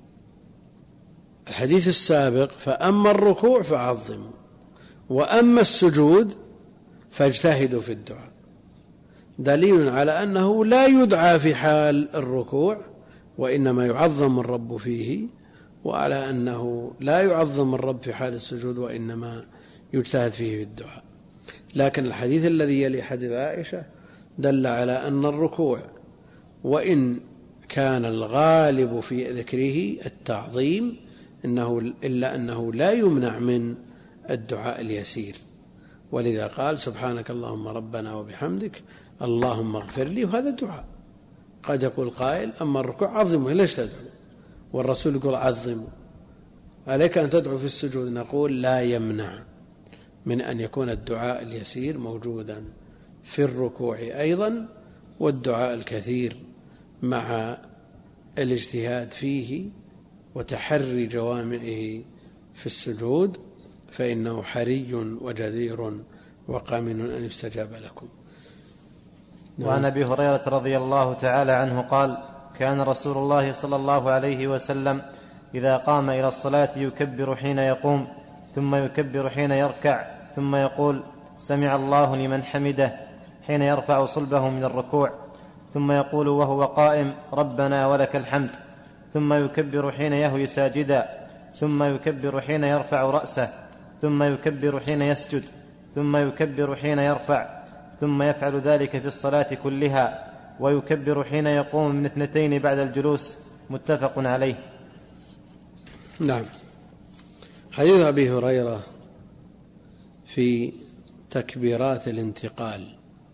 الحديث السابق: فأما الركوع فعظموا وأما السجود فاجتهدوا في الدعاء، دليل على أنه لا يدعى في حال الركوع وإنما يعظم الرب فيه، وعلى أنه لا يعظم الرب في حال السجود وإنما يجتهد فيه في الدعاء. لكن الحديث الذي يلي حديث عائشة دل على أن الركوع وإن كان الغالب في ذكره التعظيم إنه إلا أنه لا يمنع من الدعاء اليسير، ولذا قال سبحانك اللهم ربنا وبحمدك اللهم اغفر لي، وهذا الدعاء. قد يقول قائل: أما الركوع عظمه، ليش تدعو؟ والرسول يقول عظمه، عليك أن تدعو في السجود. نقول: لا يمنع من أن يكون الدعاء اليسير موجودا في الركوع أيضا، والدعاء الكثير مع الاجتهاد فيه وتحري جوامعه في السجود، فإنه حري وجدير وقامن أن يستجاب لكم. وعن أبي هريرة رضي الله تعالى عنه قال: كان رسول الله صلى الله عليه وسلم إذا قام إلى الصلاة يكبر حين يقوم، ثم يكبر حين يركع، ثم يقول سمع الله لمن حمده حين يرفع صلبه من الركوع، ثم يقول وهو قائم ربنا ولك الحمد، ثم يكبر حين يهوي ساجدا، ثم يكبر حين يرفع رأسه، ثم يكبر حين يسجد، ثم يكبر حين يرفع، ثم يفعل ذلك في الصلاة كلها، ويكبر حين يقوم من اثنتين بعد الجلوس. متفق عليه. نعم. حديث أبي هريرة في تكبيرات الانتقال: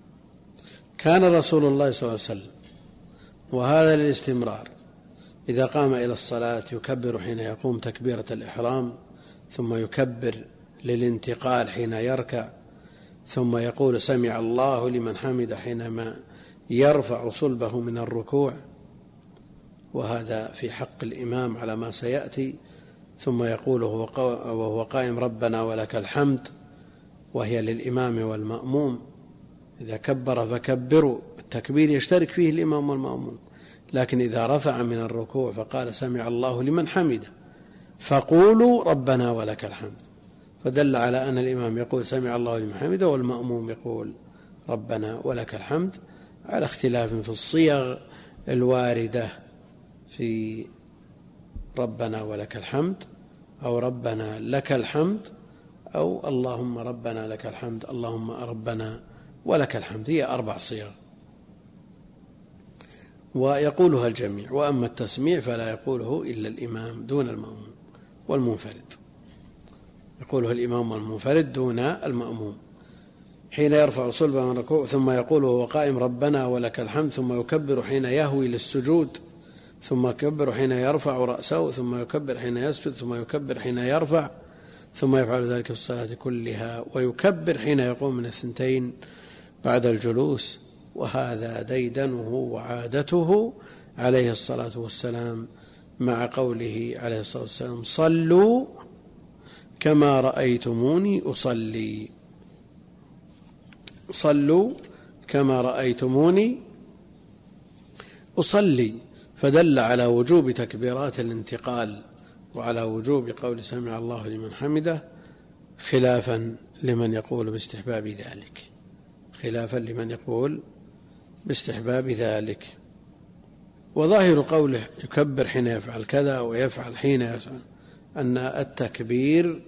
كان رسول الله صلى الله عليه وسلم، وهذا للاستمرار، إذا قام إلى الصلاة يكبر حين يقوم تكبيرة الإحرام، ثم يكبر للانتقال حين يركع، ثم يقول سمع الله لمن حمد حينما يرفع صلبه من الركوع، وهذا في حق الإمام على ما سيأتي، ثم يقول وهو قائم ربنا ولك الحمد، وهي للإمام والمأموم. إذا كبر فكبروا، التكبير يشترك فيه الإمام والمأموم، لكن إذا رفع من الركوع فقال سمع الله لمن حمده فقولوا ربنا ولك الحمد، فدل على أن الإمام يقول سمع الله لمن حمده والمأموم يقول ربنا ولك الحمد، على اختلاف في الصيغ الواردة في ربنا ولك الحمد، أو ربنا لك الحمد، أو اللهم ربنا لك الحمد، اللهم ربنا ولك الحمد، هي أربع صيغ ويقولها الجميع. وأما التسميع فلا يقوله إلا الإمام دون المأموم والمنفرد، يقوله الإمام والمنفرد دون المأموم حين يرفع صلبه من الركوع، ثم يقول وهو قائم ربنا ولك الحمد، ثم يكبر حين يهوي للسجود، ثم يكبر حين يرفع رأسه، ثم يكبر حين يسجد، ثم يكبر حين يرفع، ثم يفعل ذلك في الصلاة كلها، ويكبر حين يقوم من الثنتين بعد الجلوس. وهذا ديدنه وعادته عليه الصلاة والسلام، مع قوله عليه الصلاة والسلام صلوا كما رأيتموني أصلي، صلوا كما رأيتموني أصلي، فدل على وجوب تكبيرات الانتقال وعلى وجوب قول سمع الله لمن حمده، خلافا لمن يقول باستحباب ذلك، خلافا لمن يقول باستحباب ذلك. وظاهر قوله يكبر حين يفعل كذا ويفعل حين يفعل أن التكبير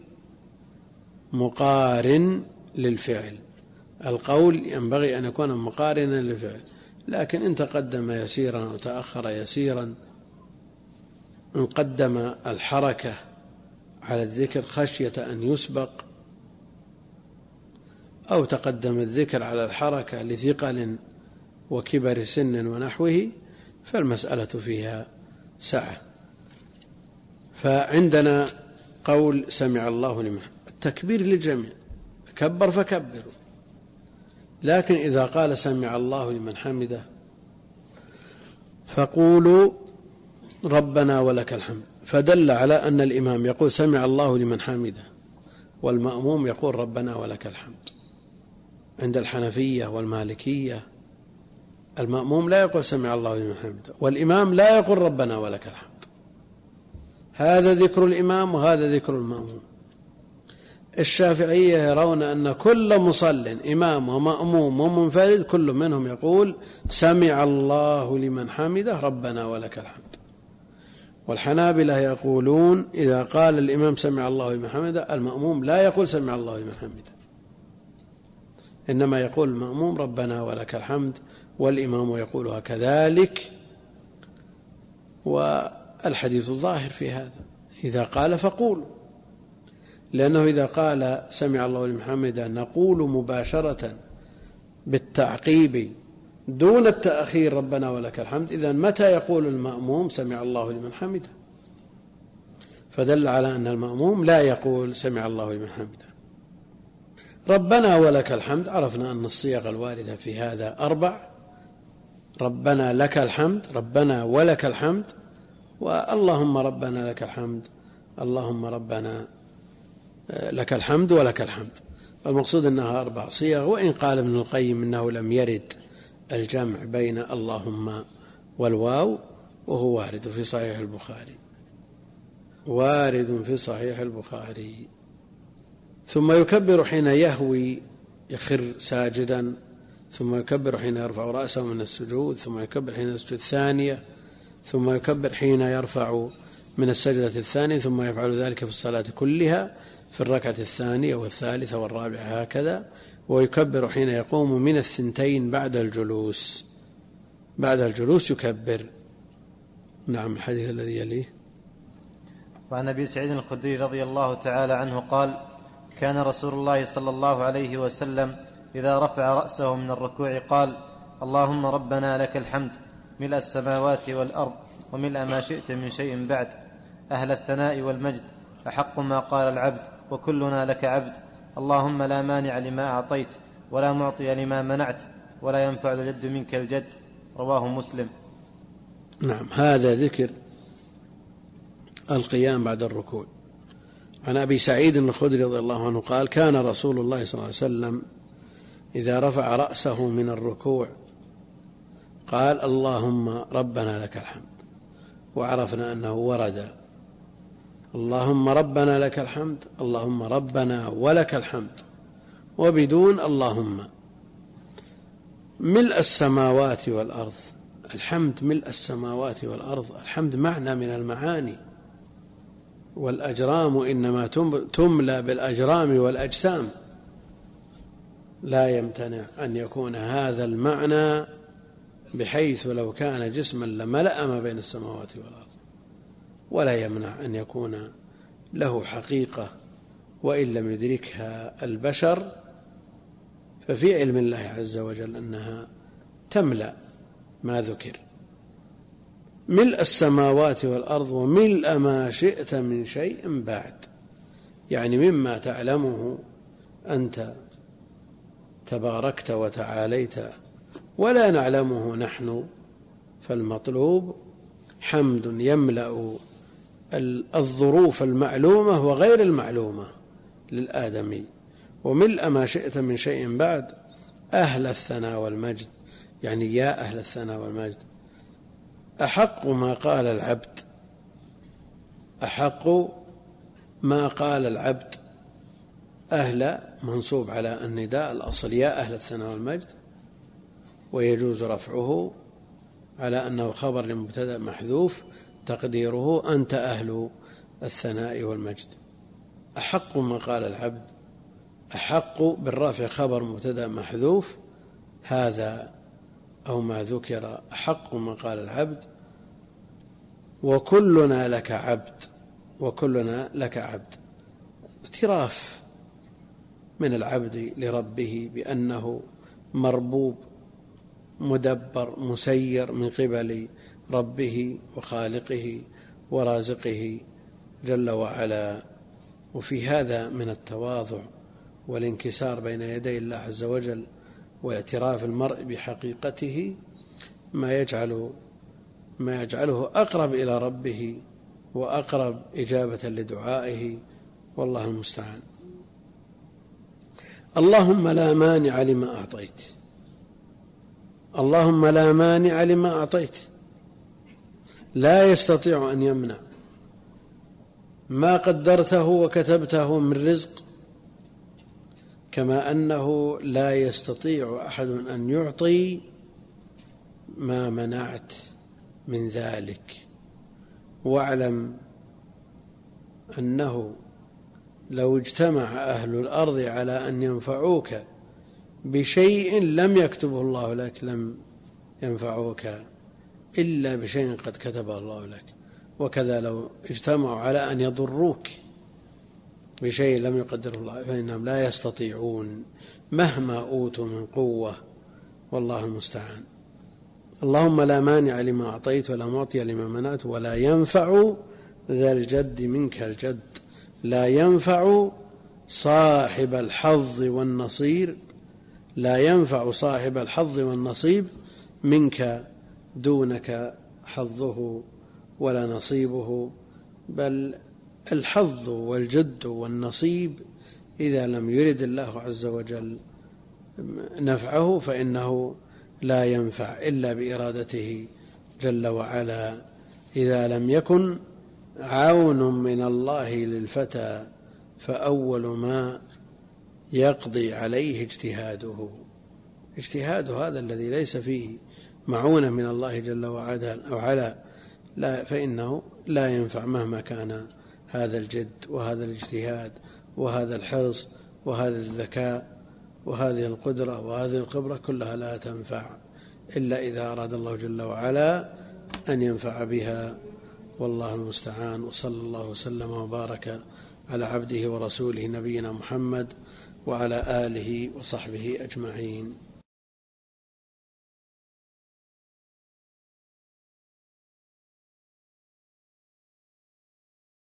مقارن للفعل، القول ينبغي أن يكون مقارنا للفعل، لكن إن تقدم يسيرا وتأخر يسيرا إن قدم الحركة على الذكر خشية أن يسبق، أو تقدم الذكر على الحركة لثقل وكبر سن ونحوه، فالمسألة فيها سعة. فعندنا قول سمع الله لمن، التكبير للجميع، كبر فكبروا. لكن إذا قال سمع الله لمن حمده فقولوا ربنا ولك الحمد، فدل على أن الإمام يقول سمع الله لمن حمده والمأموم يقول ربنا ولك الحمد. عند الحنفية والمالكية المأموم لا يقول سمع الله لمن حمده، والإمام لا يقول ربنا ولك الحمد. هذا ذكر الإمام وهذا ذكر المأموم. الشافعية يرون أن كل مصل إمام ومأموم ومنفرد كل منهم يقول سمع الله لمن حمده ربنا ولك الحمد. والحنابلة يقولون إذا قال الإمام سمع الله لمن حمده المأموم لا يقول سمع الله لمن حمده، إنما يقول المأموم ربنا ولك الحمد، والإمام يقولها كذلك. والحديث الظاهر في هذا إذا قال فقولوا، لأنه إذا قال سمع الله لمن حمده نقول مباشرة بالتعقيب دون التأخير ربنا ولك الحمد، إذن متى يقول المأموم سمع الله لمن حمده؟ فدل على أن المأموم لا يقول سمع الله لمن حمده. ربنا ولك الحمد، عرفنا أن الصيغ الواردة في هذا أربع: ربنا لك الحمد، ربنا ولك الحمد، واللهم ربنا لك الحمد، اللهم ربنا لك الحمد ولك الحمد. المقصود أنها أربع صيغ، وإن قال ابن القيم إنه لم يرد الجمع بين اللهم والواو، وهو وارد في صحيح البخاري، وارد في صحيح البخاري. ثم يكبر حين يهوي يخر ساجدا، ثم يكبر حين يرفع رأسه من السجود، ثم يكبر حين يسجد الثانية، ثم يكبر حين يرفع من السجدة الثانية، ثم يفعل ذلك في الصلاة كلها في الركعة الثانية والثالثة والرابعة هكذا. ويكبر حين يقوم من الثنتين بعد الجلوس، بعد الجلوس يكبر. نعم. الحديث الذي يليه: وعن أبي سعيد الخدري رضي الله تعالى عنه قال: كان رسول الله صلى الله عليه وسلم إذا رفع رأسه من الركوع قال: اللهم ربنا لك الحمد ملء السماوات والأرض وملء ما شئت من شيء بعد، أهل الثناء والمجد، أحق ما قال العبد وكلنا لك عبد، اللهم لا مانع لما أعطيت ولا معطي لما منعت ولا ينفع الجد منك الجد. رواه مسلم. نعم. هذا ذكر القيام بعد الركوع. عن أبي سعيد الخدري رضي الله عنه قال: كان رسول الله صلى الله عليه وسلم إذا رفع رأسه من الركوع قال: اللهم ربنا لك الحمد. وعرفنا أنه ورد اللهم ربنا لك الحمد، اللهم ربنا ولك الحمد، وبدون اللهم. ملء السماوات والأرض، الحمد ملء السماوات والأرض، الحمد معنى من المعاني، والأجرام إنما تملى بالأجرام والأجسام، لا يمتنع أن يكون هذا المعنى، بحيث لو كان جسما لملأ ما بين السماوات والأرض، ولا يمنع أن يكون له حقيقة وإن لم يدركها البشر، ففي علم الله عز وجل أنها تملأ ما ذكر. ملء السماوات والأرض وملء ما شئت من شيء بعد، يعني مما تعلمه أنت تباركت وتعاليت ولا نعلمه نحن، فالمطلوب حمد يملأ الظروف المعلومة وغير المعلومة للآدمي. وملء ما شئت من شيء بعد، أهل الثناء والمجد، يعني يا أهل الثناء والمجد، أحق ما قال العبد، أحق ما قال العبد. أهل منصوب على النداء الأصل يا أهل الثناء والمجد، ويجوز رفعه على أنه خبر لمبتدأ محذوف تقديره أنت أهل الثناء والمجد. أحق ما قال العبد، أحق بالرفع خبر مبتدأ محذوف، هذا أو ما ذكر أحق ما قال العبد وكلنا لك عبد وكلنا لك عبد. اعتراف من العبد لربه بأنه مربوب مدبر مسير من قبل ربه وخالقه ورازقه جل وعلا. وفي هذا من التواضع والانكسار بين يدي الله عز وجل واعتراف المرء بحقيقته ما يجعل ما يجعله أقرب إلى ربه وأقرب إجابة لدعائه، والله المستعان. اللهم لا مانع لما أعطيت، اللهم لا مانع لما أعطيت، لا يستطيع أن يمنع ما قدرته وكتبته من رزق، كما أنه لا يستطيع أحد أن يعطي ما منعت من ذلك. واعلم أنه لو اجتمع أهل الأرض على أن ينفعوك بشيء لم يكتبه الله لك لم ينفعوك إلا بشيء قد كتبه الله لك، وكذا لو اجتمعوا على أن يضروك بشيء لم يقدره الله فإنهم لا يستطيعون مهما أوتوا من قوة، والله المستعان. اللهم لا مانع لما أعطيت ولا معطي لما منعت ولا ينفع ذا الجد منك الجد. لا ينفع صاحب الحظ والنصير لا ينفع صاحب الحظ والنصيب منك دونك حظه ولا نصيبه، بل الحظ والجد والنصيب إذا لم يرد الله عز وجل نفعه فإنه لا ينفع إلا بإرادته جل وعلا. إذا لم يكن عون من الله للفتى فأول ما يقضي عليه اجتهاده. اجتهاد هذا الذي ليس فيه معونة من الله جل وعلا لا فإنه لا ينفع مهما كان هذا الجد وهذا الاجتهاد وهذا الحرص وهذا الذكاء وهذه القدرة وهذه الخبرة، كلها لا تنفع إلا إذا أراد الله جل وعلا أن ينفع بها، والله المستعان. وصلى الله وسلم وبارك على عبده ورسوله نبينا محمد وعلى آله وصحبه أجمعين.